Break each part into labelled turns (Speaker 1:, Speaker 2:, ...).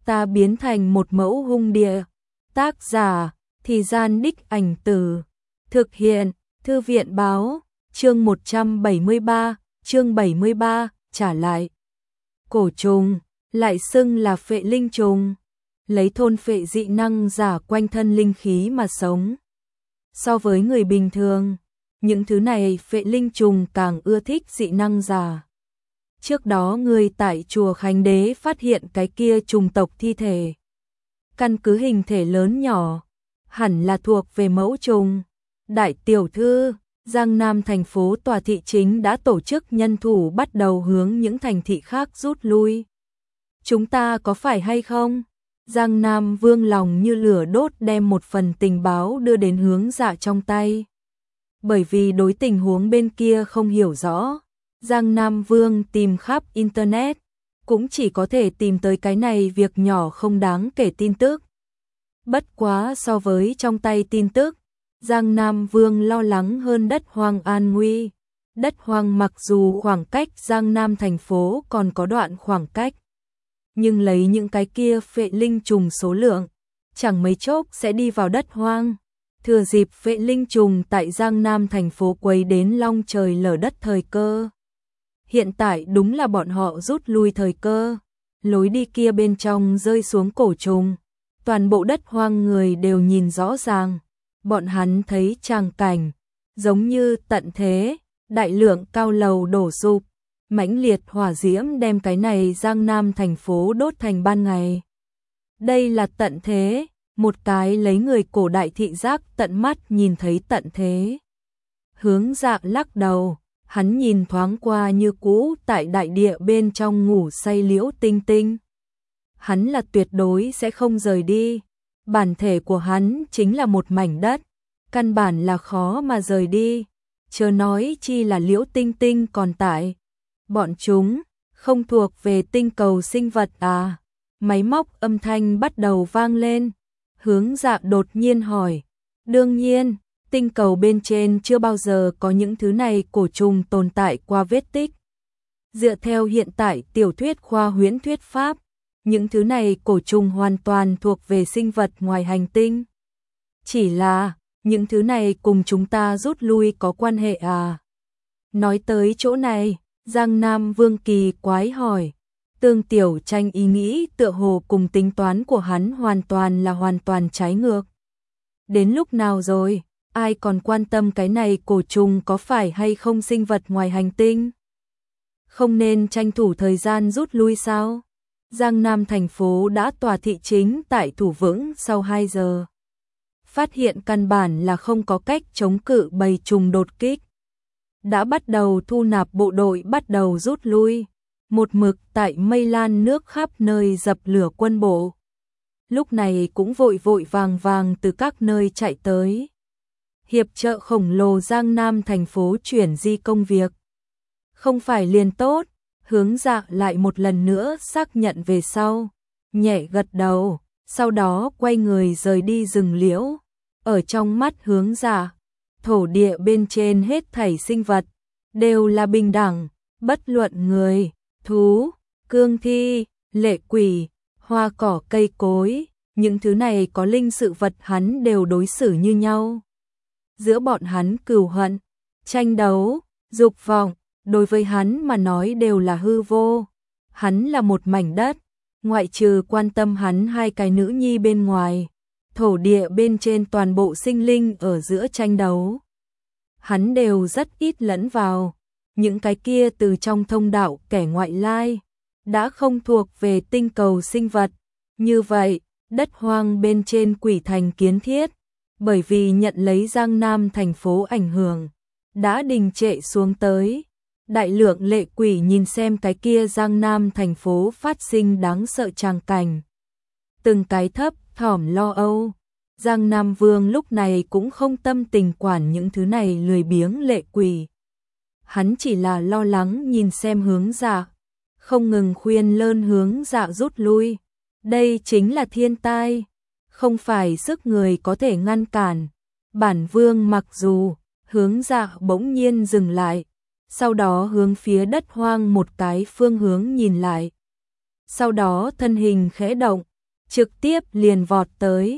Speaker 1: ta biến thành một mẫu hung địa. Tác giả, Thì Gian Đích Ảnh Từ. Thực hiện, Thư viện báo, chương 173, chương 73, trả lại. Cổ trùng, lại xưng là phệ linh trùng, lấy thôn phệ dị năng giả quanh thân linh khí mà sống. So với người bình thường, những thứ này phệ linh trùng càng ưa thích dị năng giả. Trước đó người tại chùa Khánh Đế phát hiện cái kia trùng tộc thi thể. Căn cứ hình thể lớn nhỏ, hẳn là thuộc về mẫu trùng. Đại tiểu thư, Giang Nam thành phố tòa thị chính đã tổ chức nhân thủ bắt đầu hướng những thành thị khác rút lui. Chúng ta có phải hay không? Giang Nam Vương lòng như lửa đốt đem một phần tình báo đưa đến Hướng Dạ trong tay. Bởi vì đối tình huống bên kia không hiểu rõ, Giang Nam Vương tìm khắp Internet, cũng chỉ có thể tìm tới cái này việc nhỏ không đáng kể tin tức. Bất quá so với trong tay tin tức, Giang Nam Vương lo lắng hơn đất hoang an nguy. Đất hoang mặc dù khoảng cách Giang Nam thành phố còn có đoạn khoảng cách, nhưng lấy những cái kia phệ linh trùng số lượng, chẳng mấy chốc sẽ đi vào đất hoang. Thừa dịp phệ linh trùng tại Giang Nam thành phố quấy đến long trời lở đất thời cơ. Hiện tại đúng là bọn họ rút lui thời cơ. Lối đi kia bên trong rơi xuống cổ trùng, toàn bộ đất hoang người đều nhìn rõ ràng. Bọn hắn thấy tràng cảnh giống như tận thế, đại lượng cao lầu đổ sụp, mãnh liệt hỏa diễm đem cái này Giang Nam thành phố đốt thành ban ngày. Đây là tận thế, một cái lấy người cổ đại thị giác tận mắt nhìn thấy tận thế. Hướng Dạ lắc đầu, hắn nhìn thoáng qua như cũ tại đại địa bên trong ngủ say Liễu Tinh Tinh. Hắn là tuyệt đối sẽ không rời đi. Bản thể của hắn chính là một mảnh đất, căn bản là khó mà rời đi, chớ nói chi là Liễu Tinh Tinh còn tại. Bọn chúng không thuộc về tinh cầu sinh vật à? Máy móc âm thanh bắt đầu vang lên. Hướng Dạ đột nhiên hỏi. Đương nhiên, tinh cầu bên trên chưa bao giờ có những thứ này cổ trùng tồn tại qua vết tích. Dựa theo hiện tại tiểu thuyết khoa huyễn thuyết pháp, những thứ này cổ trùng hoàn toàn thuộc về sinh vật ngoài hành tinh. Chỉ là, những thứ này cùng chúng ta rút lui có quan hệ à? Nói tới chỗ này, Giang Nam Vương kỳ quái hỏi. Tương Tiểu Tranh ý nghĩ tựa hồ cùng tính toán của hắn hoàn toàn trái ngược. Đến lúc nào rồi, ai còn quan tâm cái này cổ trùng có phải hay không sinh vật ngoài hành tinh? Không nên tranh thủ thời gian rút lui sao? Giang Nam thành phố đã tòa thị chính tại thủ vững sau 2 giờ. Phát hiện căn bản là không có cách chống cự bầy trùng đột kích. Đã bắt đầu thu nạp bộ đội bắt đầu rút lui. Một mực tại Mây Lan nước khắp nơi dập lửa quân bộ. Lúc này cũng vội vàng từ các nơi chạy tới. Hiệp trợ khổng lồ Giang Nam thành phố chuyển di công việc. Không phải liền tốt, Hướng Dạ lại một lần nữa xác nhận về sau. Nhẹ gật đầu, sau đó quay người rời đi rừng liễu. Ở trong mắt Hướng Dạ, thổ địa bên trên hết thảy sinh vật đều là bình đẳng, bất luận người, thú, cương thi, lệ quỷ, hoa cỏ cây cối, những thứ này có linh sự vật hắn đều đối xử như nhau. Giữa bọn hắn cừu hận, tranh đấu, dục vọng, đối với hắn mà nói đều là hư vô. Hắn là một mảnh đất, ngoại trừ quan tâm hắn 2 cái nữ nhi bên ngoài, thổ địa bên trên toàn bộ sinh linh ở giữa tranh đấu. Hắn đều rất ít lẫn vào. Những cái kia từ trong thông đạo kẻ ngoại lai, đã không thuộc về tinh cầu sinh vật. Như vậy, đất hoang bên trên quỷ thành kiến thiết, bởi vì nhận lấy Giang Nam thành phố ảnh hưởng, đã đình trệ xuống tới. Đại lượng lệ quỷ nhìn xem cái kia Giang Nam thành phố phát sinh đáng sợ tràng cảnh. Từng cái thấp thỏm lo âu. Giang Nam Vương lúc này cũng không tâm tình quản những thứ này lười biếng lệ quỷ. Hắn chỉ là lo lắng nhìn xem Hướng Dạ, không ngừng khuyên lơn Hướng Dạ rút lui. Đây chính là thiên tai, không phải sức người có thể ngăn cản. Bản Vương mặc dù, Hướng Dạ bỗng nhiên dừng lại, sau đó hướng phía đất hoang một cái phương hướng nhìn lại. Sau đó thân hình khẽ động, trực tiếp liền vọt tới.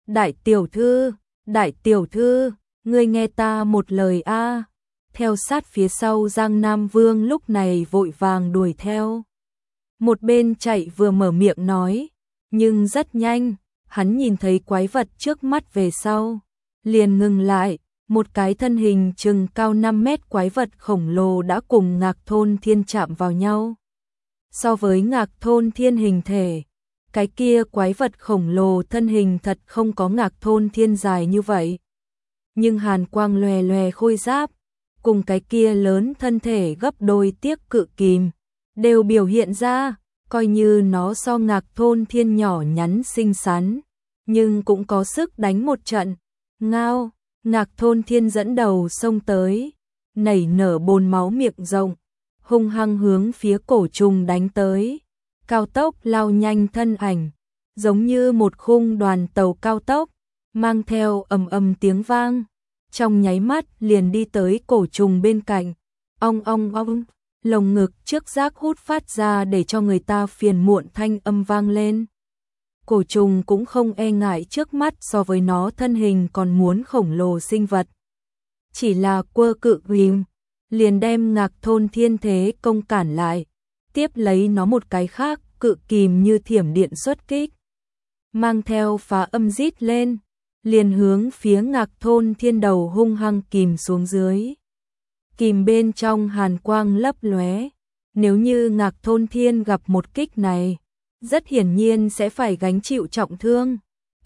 Speaker 1: Đại tiểu thư, ngươi nghe ta một lời a. Theo sát phía sau Giang Nam Vương lúc này vội vàng đuổi theo. Một bên chạy vừa mở miệng nói, nhưng rất nhanh, hắn nhìn thấy quái vật trước mắt về sau, liền ngừng lại, một cái thân hình chừng cao 5 mét quái vật khổng lồ đã cùng Ngạc Thôn Thiên chạm vào nhau. So với Ngạc Thôn Thiên hình thể, cái kia quái vật khổng lồ thân hình thật không có Ngạc Thôn Thiên dài như vậy. Nhưng hàn quang lòe lòe khôi giáp, cùng cái kia lớn thân thể gấp đôi tiếc cự kìm, đều biểu hiện ra, coi như nó so Ngạc Thôn Thiên nhỏ nhắn xinh xắn, nhưng cũng có sức đánh một trận. Ngao, Ngạc Thôn Thiên dẫn đầu xông tới, nảy nở bồn máu miệng rộng, hung hăng hướng phía cổ trùng đánh tới. Cao tốc lao nhanh thân ảnh, giống như một khung đoàn tàu cao tốc, mang theo ầm ầm tiếng vang, trong nháy mắt liền đi tới cổ trùng bên cạnh. Ong ong ong, lồng ngực trước giác hút phát ra để cho người ta phiền muộn thanh âm vang lên. Cổ trùng cũng không e ngại trước mắt so với nó thân hình còn muốn khổng lồ sinh vật. Chỉ là quơ cự kìm, liền đem Ngạc Thôn Thiên thế công cản lại, tiếp lấy nó một cái khác, cự kìm như thiểm điện xuất kích, mang theo phá âm rít lên, liền hướng phía Ngạc Thôn Thiên đầu hung hăng kìm xuống dưới. Kìm bên trong hàn quang lấp lóe, nếu như Ngạc Thôn Thiên gặp một kích này, rất hiển nhiên sẽ phải gánh chịu trọng thương.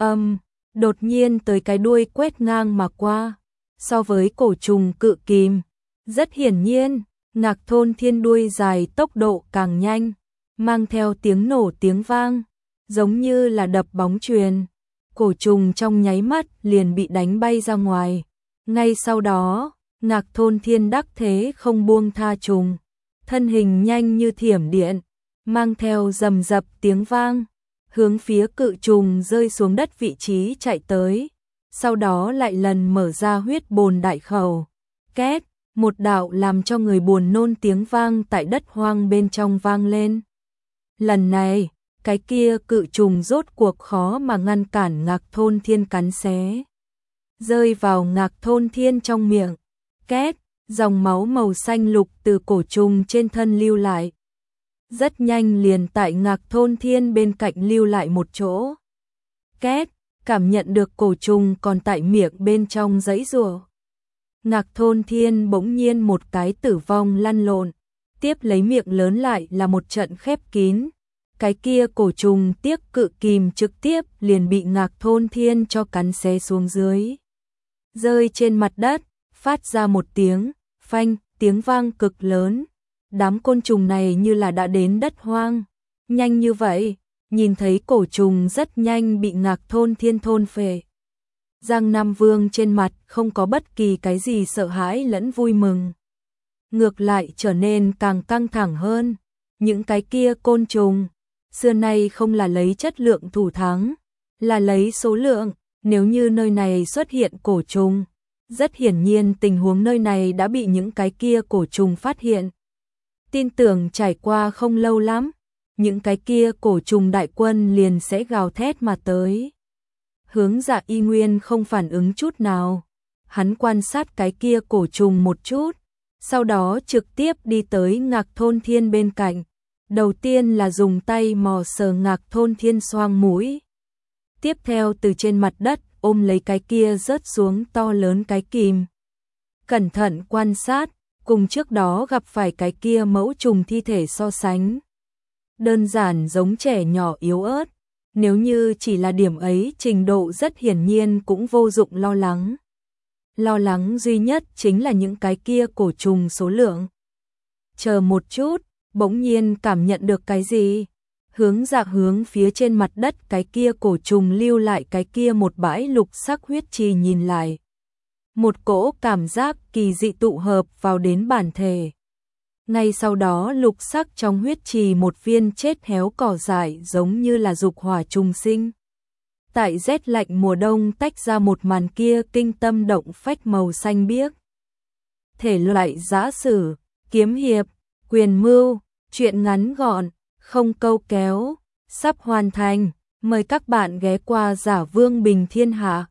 Speaker 1: Đột nhiên tới cái đuôi quét ngang mà qua, so với cổ trùng cự kìm, rất hiển nhiên, Ngạc Thôn Thiên đuôi dài tốc độ càng nhanh, mang theo tiếng nổ tiếng vang, giống như là đập bóng chuyền. Cổ trùng trong nháy mắt liền bị đánh bay ra ngoài. Ngay sau đó, Ngạc Thôn Thiên đắc thế không buông tha trùng, thân hình nhanh như thiểm điện, mang theo rầm rập tiếng vang, hướng phía cự trùng rơi xuống đất vị trí chạy tới. Sau đó lại lần mở ra huyết bồn đại khẩu. Két, một đạo làm cho người buồn nôn tiếng vang tại đất hoang bên trong vang lên. Lần này, cái kia cự trùng rốt cuộc khó mà ngăn cản Ngạc Thôn Thiên cắn xé, rơi vào Ngạc Thôn Thiên trong miệng. Két, dòng máu màu xanh lục từ cổ trùng trên thân lưu lại. Rất nhanh liền tại Ngạc Thôn Thiên bên cạnh lưu lại một chỗ. Két, cảm nhận được cổ trùng còn tại miệng bên trong giãy giụa. Ngạc Thôn Thiên bỗng nhiên một cái tử vong lăn lộn, tiếp lấy miệng lớn lại là một trận khép kín. Cái kia cổ trùng tiếc cự kìm trực tiếp liền bị Ngạc Thôn Thiên cho cắn xé xuống dưới. Rơi trên mặt đất, phát ra một tiếng, phanh, tiếng vang cực lớn. Đám côn trùng này như là đã đến đất hoang. Nhanh như vậy, nhìn thấy cổ trùng rất nhanh bị Ngạc Thôn Thiên thôn phệ. Giang Nam Vương trên mặt không có bất kỳ cái gì sợ hãi lẫn vui mừng. Ngược lại trở nên càng căng thẳng hơn. Những cái kia côn trùng, xưa nay không là lấy chất lượng thủ thắng, là lấy số lượng. Nếu như nơi này xuất hiện cổ trùng, rất hiển nhiên tình huống nơi này đã bị những cái kia cổ trùng phát hiện. Tin tưởng trải qua không lâu lắm, những cái kia cổ trùng đại quân liền sẽ gào thét mà tới. Hướng Dạ Y Nguyên không phản ứng chút nào, hắn quan sát cái kia cổ trùng một chút, sau đó trực tiếp đi tới Ngạc Thôn Thiên bên cạnh. Đầu tiên là dùng tay mò sờ Ngạc Thôn Thiên xoang mũi. Tiếp theo từ trên mặt đất ôm lấy cái kia rớt xuống to lớn cái kìm. Cẩn thận quan sát, cùng trước đó gặp phải cái kia mẫu trùng thi thể so sánh. Đơn giản giống trẻ nhỏ yếu ớt, nếu như chỉ là điểm ấy trình độ rất hiển nhiên cũng vô dụng lo lắng. Lo lắng duy nhất chính là những cái kia cổ trùng số lượng. Chờ một chút, bỗng nhiên cảm nhận được cái gì? Hướng Dạ hướng phía trên mặt đất cái kia cổ trùng lưu lại cái kia một bãi lục sắc huyết trì nhìn lại. Một cỗ cảm giác kỳ dị tụ hợp vào đến bản thể. Ngay sau đó lục sắc trong huyết trì một viên chết héo cỏ dại giống như là dục hỏa trùng sinh. Tại rét lạnh mùa đông tách ra một màn kia kinh tâm động phách màu xanh biếc. Thể loại giã sử, kiếm hiệp, quyền mưu, truyện ngắn gọn, không câu kéo, sắp hoàn thành. Mời các bạn ghé qua Giả Vương Bình Thiên Hạ.